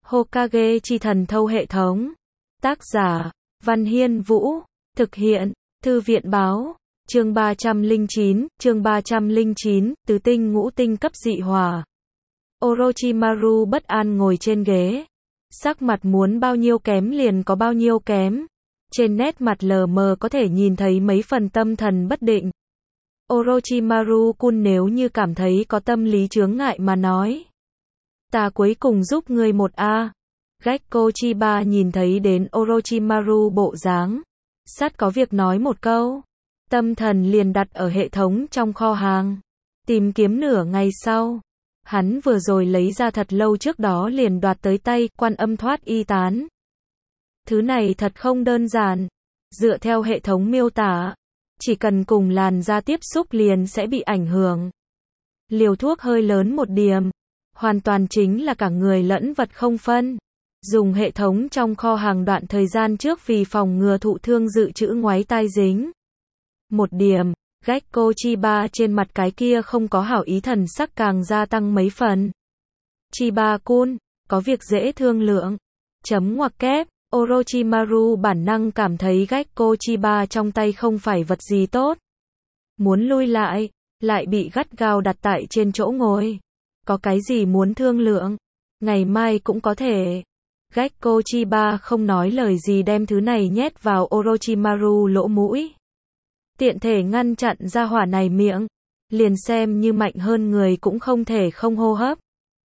Hokage chi thần thâu hệ thống. Tác giả, Văn Hiên Vũ. Thực hiện, Thư viện Báo. Chương 309, tứ tinh ngũ tinh cấp dị hỏa. Orochimaru bất an ngồi trên ghế. Sắc mặt muốn bao nhiêu kém liền có bao nhiêu kém. Trên nét mặt lờ mờ có thể nhìn thấy mấy phần tâm thần bất định. Orochimaru-kun nếu như cảm thấy có tâm lý chướng ngại mà nói. Ta cuối cùng giúp ngươi một a. Gekko Chiba nhìn thấy đến Orochimaru bộ dáng. Sát có việc nói một câu. Tâm thần liền đặt ở hệ thống trong kho hàng. Tìm kiếm nửa ngày sau. Hắn vừa rồi lấy ra thật lâu trước đó liền đoạt tới tay Quan Âm Thoát Y Tán. Thứ này thật không đơn giản. Dựa theo hệ thống miêu tả, chỉ cần cùng làn da tiếp xúc liền sẽ bị ảnh hưởng. Liều thuốc hơi lớn một điểm, hoàn toàn chính là cả người lẫn vật không phân. Dùng hệ thống trong kho hàng đoạn thời gian trước vì phòng ngừa thụ thương dự trữ ngoáy tai dính. Một điểm, Gekko Chiba trên mặt cái kia không có hảo ý thần sắc càng gia tăng mấy phần. Chiba-kun, có việc dễ thương lượng. Chấm ngoặc kép. Orochimaru bản năng cảm thấy Gekko Chiba trong tay không phải vật gì tốt. Muốn lui lại bị gắt gao đặt tại trên chỗ ngồi. Có cái gì muốn thương lượng? Ngày mai cũng có thể. Gekko Chiba không nói lời gì đem thứ này nhét vào Orochimaru lỗ mũi. Tiện thể ngăn chặn ra hỏa này miệng. Liền xem như mạnh hơn người cũng không thể không hô hấp.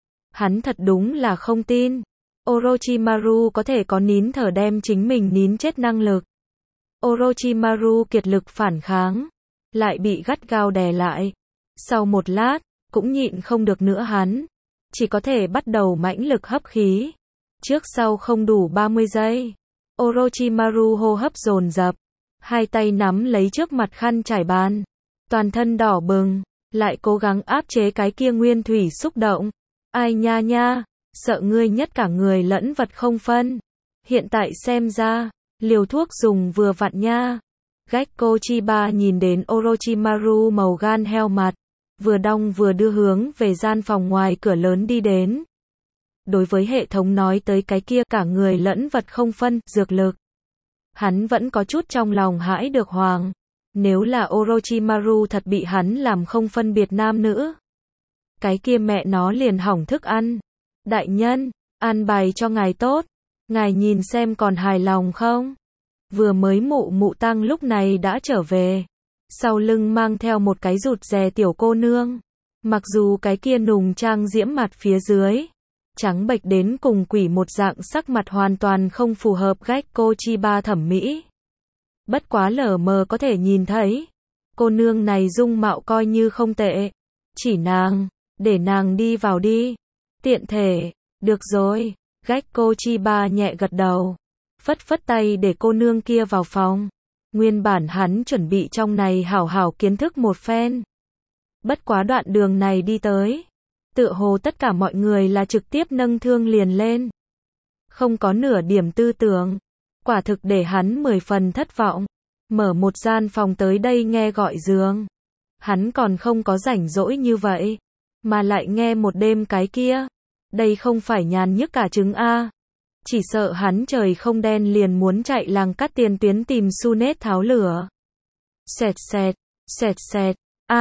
Hắn thật đúng là không tin. Orochimaru có thể có nín thở đem chính mình nín chết năng lực. Orochimaru kiệt lực phản kháng, lại bị gắt gao đè lại. Sau một lát, cũng nhịn không được nữa hắn, chỉ có thể bắt đầu mãnh lực hấp khí. Trước sau không đủ 30 giây, Orochimaru hô hấp dồn dập, hai tay nắm lấy trước mặt khăn trải bàn, toàn thân đỏ bừng, lại cố gắng áp chế cái kia nguyên thủy xúc động. Ai nha nha, sợ ngươi nhất cả người lẫn vật không phân. Hiện tại xem ra, liều thuốc dùng vừa vặn nha. Gekko Chiba nhìn đến Orochimaru màu gan heo mặt, vừa đong vừa đưa hướng về gian phòng ngoài cửa lớn đi đến. Đối với hệ thống nói tới cái kia cả người lẫn vật không phân, dược lực. Hắn vẫn có chút trong lòng hãi được hoàng. Nếu là Orochimaru thật bị hắn làm không phân biệt nam nữ. Cái kia mẹ nó liền hỏng thức ăn. Đại nhân, an bài cho ngài tốt. Ngài nhìn xem còn hài lòng không? Vừa mới mụ tăng lúc này đã trở về. Sau lưng mang theo một cái rụt rè tiểu cô nương. Mặc dù cái kia nùng trang diễm mặt phía dưới. Trắng bệch đến cùng quỷ một dạng sắc mặt hoàn toàn không phù hợp Gekko Chiba thẩm mỹ. Bất quá lờ mờ có thể nhìn thấy. Cô nương này dung mạo coi như không tệ. Chỉ nàng, để nàng đi vào đi. Tiện thể, được rồi, Gekko Chiba nhẹ gật đầu, phất phất tay để cô nương kia vào phòng. Nguyên bản hắn chuẩn bị trong này hảo hảo kiến thức một phen. Bất quá đoạn đường này đi tới, tựa hồ tất cả mọi người là trực tiếp nâng thương liền lên. Không có nửa điểm tư tưởng, quả thực để hắn 10 phần thất vọng. Mở một gian phòng tới đây nghe gọi giường. Hắn còn không có rảnh rỗi như vậy, mà lại nghe một đêm cái kia. Đây không phải nhàn nhức cả trứng a. Chỉ sợ hắn trời không đen liền muốn chạy làng cắt tiền tuyến tìm Sunet tháo lửa. Xẹt xẹt,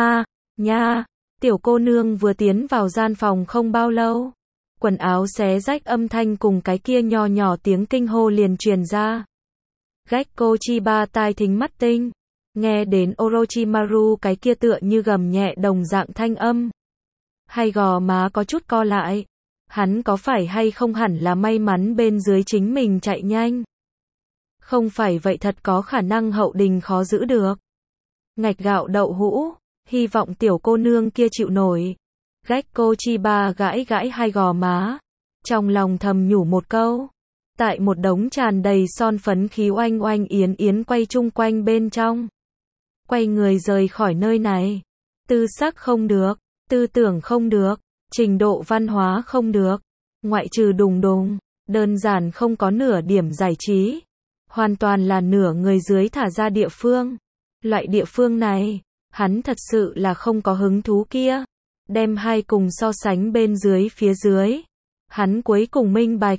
nha, tiểu cô nương vừa tiến vào gian phòng không bao lâu. Quần áo xé rách âm thanh cùng cái kia nho nhỏ tiếng kinh hô liền truyền ra. Gekko Chiba tai thính mắt tinh. Nghe đến Orochimaru cái kia tựa như gầm nhẹ đồng dạng thanh âm. Hay gò má có chút co lại. Hắn có phải hay không hẳn là may mắn bên dưới chính mình chạy nhanh. Không phải vậy thật có khả năng hậu đình khó giữ được. Ngạch gạo đậu hũ, hy vọng tiểu cô nương kia chịu nổi. Gekko Chiba gãi gãi hai gò má. Trong lòng thầm nhủ một câu. Tại một đống tràn đầy son phấn khí oanh oanh yến yến quay chung quanh bên trong. Quay người rời khỏi nơi này. Tư sắc không được, tư tưởng không được. Trình độ văn hóa không được, ngoại trừ đùng đùng, đơn giản không có nửa điểm giải trí. Hoàn toàn là nửa người dưới thả ra địa phương. Loại địa phương này, hắn thật sự là không có hứng thú kia. Đem hai cùng so sánh bên dưới phía dưới. Hắn cuối cùng minh bạch,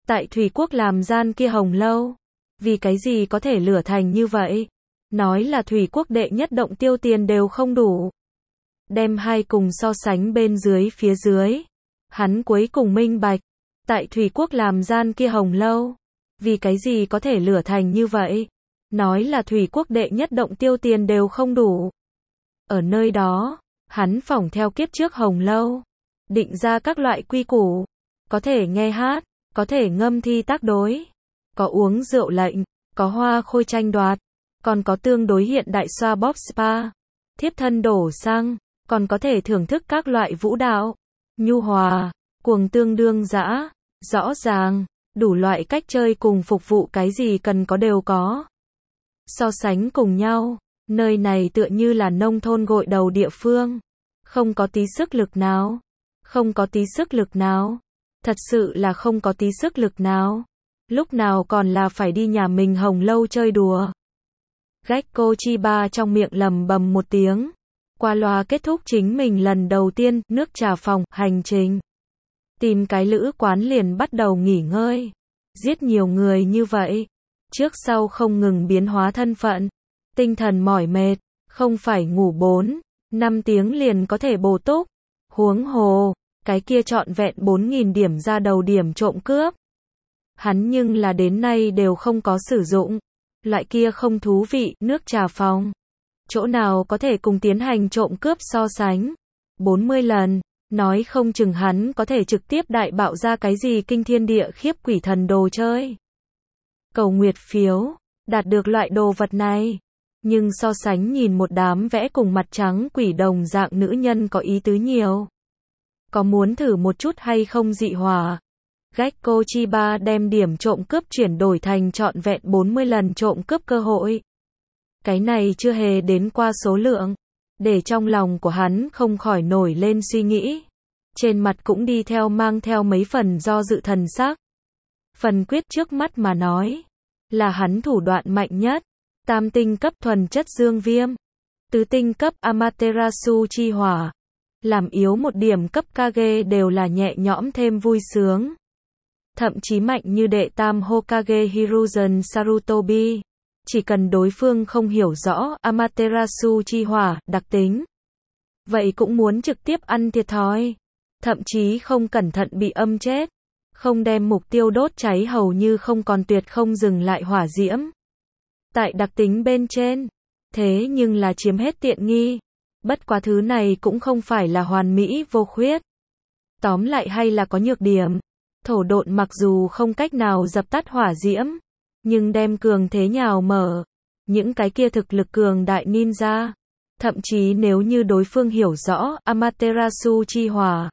Tại Thủy Quốc làm gian kia Hồng Lâu. Vì cái gì có thể lửa thành như vậy? Nói là Thủy Quốc đệ nhất động tiêu tiền đều không đủ. Đem hai cùng so sánh bên dưới phía dưới. Hắn cuối cùng minh bạch. Tại Thủy Quốc làm gian kia Hồng Lâu. Vì cái gì có thể lửa thành như vậy? Nói là Thủy Quốc đệ nhất động tiêu tiền đều không đủ. Ở nơi đó, hắn phỏng theo kiếp trước Hồng Lâu. Định ra các loại quy củ. Có thể nghe hát, có thể ngâm thi tác đối. Có uống rượu lệnh, có hoa khôi tranh đoạt. Còn có tương đối hiện đại xoa bóp spa. Thiếp thân đổ xăng, còn có thể thưởng thức các loại vũ đạo. Nhu hòa, cuồng tương đương dã, rõ ràng, đủ loại cách chơi cùng phục vụ cái gì cần có đều có. So sánh cùng nhau, nơi này tựa như là nông thôn gội đầu địa phương. Không có tí sức lực nào. Không có tí sức lực nào. Thật sự là không có tí sức lực nào. Lúc nào còn là phải đi nhà mình Hồng Lâu chơi đùa. Gekko Chiba trong miệng lầm bầm một tiếng. Qua loa kết thúc chính mình lần đầu tiên, nước trà phòng, hành trình. Tìm cái lữ quán liền bắt đầu nghỉ ngơi. Giết nhiều người như vậy. Trước sau không ngừng biến hóa thân phận. Tinh thần mỏi mệt, không phải ngủ 4-5 tiếng liền có thể bổ túc. Huống hồ, cái kia trọn vẹn 4.000 điểm ra đầu điểm trộm cướp. Hắn nhưng là đến nay đều không có sử dụng. Loại kia không thú vị, nước trà phòng. Chỗ nào có thể cùng tiến hành trộm cướp so sánh. 40 lần, nói không chừng hắn có thể trực tiếp đại bạo ra cái gì kinh thiên địa khiếp quỷ thần đồ chơi. Cầu nguyệt phiếu, đạt được loại đồ vật này. Nhưng so sánh nhìn một đám vẽ cùng mặt trắng quỷ đồng dạng nữ nhân có ý tứ nhiều. Có muốn thử một chút hay không dị hỏa? Gekko Chiba đem điểm trộm cướp chuyển đổi thành trọn vẹn 40 lần trộm cướp cơ hội. Cái này chưa hề đến qua số lượng. Để trong lòng của hắn không khỏi nổi lên suy nghĩ. Trên mặt cũng đi theo mang theo mấy phần do dự thần sắc. Phần quyết trước mắt mà nói. Là hắn thủ đoạn mạnh nhất. Tam tinh cấp thuần chất dương viêm. Tứ tinh cấp Amaterasu chi hỏa. Làm yếu một điểm cấp Kage đều là nhẹ nhõm thêm vui sướng. Thậm chí mạnh như đệ tam Hokage Hiruzen Sarutobi. Chỉ cần đối phương không hiểu rõ Amaterasu chi hỏa, đặc tính. Vậy cũng muốn trực tiếp ăn thiệt thòi. Thậm chí không cẩn thận bị âm chết. Không đem mục tiêu đốt cháy hầu như không còn tuyệt không dừng lại hỏa diễm. Tại đặc tính bên trên. Thế nhưng là chiếm hết tiện nghi. Bất quá thứ này cũng không phải là hoàn mỹ vô khuyết. Tóm lại hay là có nhược điểm. Thổ độn mặc dù không cách nào dập tắt hỏa diễm. Nhưng đem cường thế nhào mở. Những cái kia thực lực cường đại ninja. Thậm chí nếu như đối phương hiểu rõ Amaterasu chi hỏa.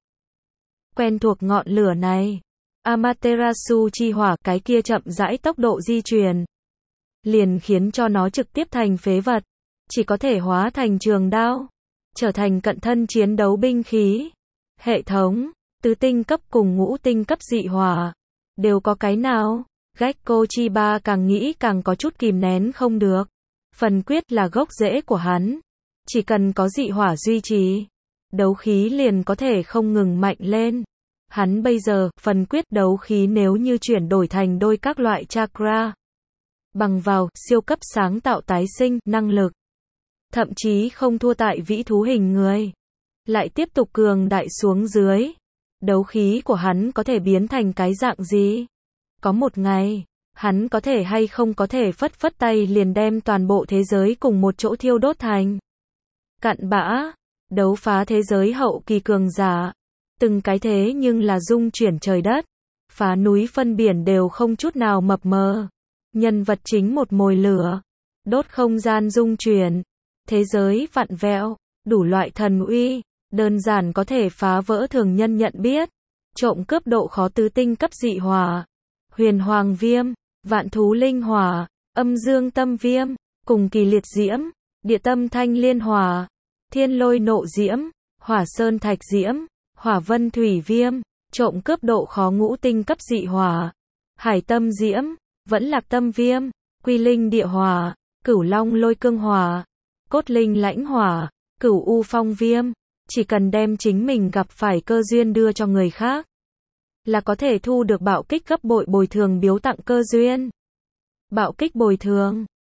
Quen thuộc ngọn lửa này. Amaterasu chi hỏa cái kia chậm rãi tốc độ di chuyển. Liền khiến cho nó trực tiếp thành phế vật. Chỉ có thể hóa thành trường đao. Trở thành cận thân chiến đấu binh khí. Hệ thống. Tứ tinh cấp cùng ngũ tinh cấp dị hỏa. Đều có cái nào? Gekko Chiba càng nghĩ càng có chút kìm nén không được. Phần quyết là gốc rễ của hắn. Chỉ cần có dị hỏa duy trì. Đấu khí liền có thể không ngừng mạnh lên. Hắn bây giờ, phần quyết đấu khí nếu như chuyển đổi thành đôi các loại chakra. Bằng vào, siêu cấp sáng tạo tái sinh, năng lực. Thậm chí không thua tại vĩ thú hình người. Lại tiếp tục cường đại xuống dưới. Đấu khí của hắn có thể biến thành cái dạng gì? Có một ngày, hắn có thể hay không có thể phất phất tay liền đem toàn bộ thế giới cùng một chỗ thiêu đốt thành. Cặn bã, đấu phá thế giới hậu kỳ cường giả. Từng cái thế nhưng là dung chuyển trời đất. Phá núi phân biển đều không chút nào mập mờ. Nhân vật chính một mồi lửa. Đốt không gian dung chuyển. Thế giới vặn vẹo. Đủ loại thần uy. Đơn giản có thể phá vỡ thường nhân nhận biết. Trộm cướp độ khó tứ tinh cấp dị hỏa. Huyền hoàng viêm. Vạn thú linh hỏa. Âm dương tâm viêm. Cùng kỳ liệt diễm. Địa tâm thanh liên hỏa. Thiên lôi nộ diễm. Hỏa sơn thạch diễm. Hỏa vân thủy viêm. Trộm cướp độ khó ngũ tinh cấp dị hỏa. Hải tâm diễm. Vẫn lạc tâm viêm. Quy linh địa hỏa. Cửu long lôi cương hỏa. Cốt linh lãnh hỏa. Cửu u phong viêm. Chỉ cần đem chính mình gặp phải cơ duyên đưa cho người khác. là có thể thu được bạo kích gấp bội bồi thường biếu tặng cơ duyên. Bạo kích bồi thường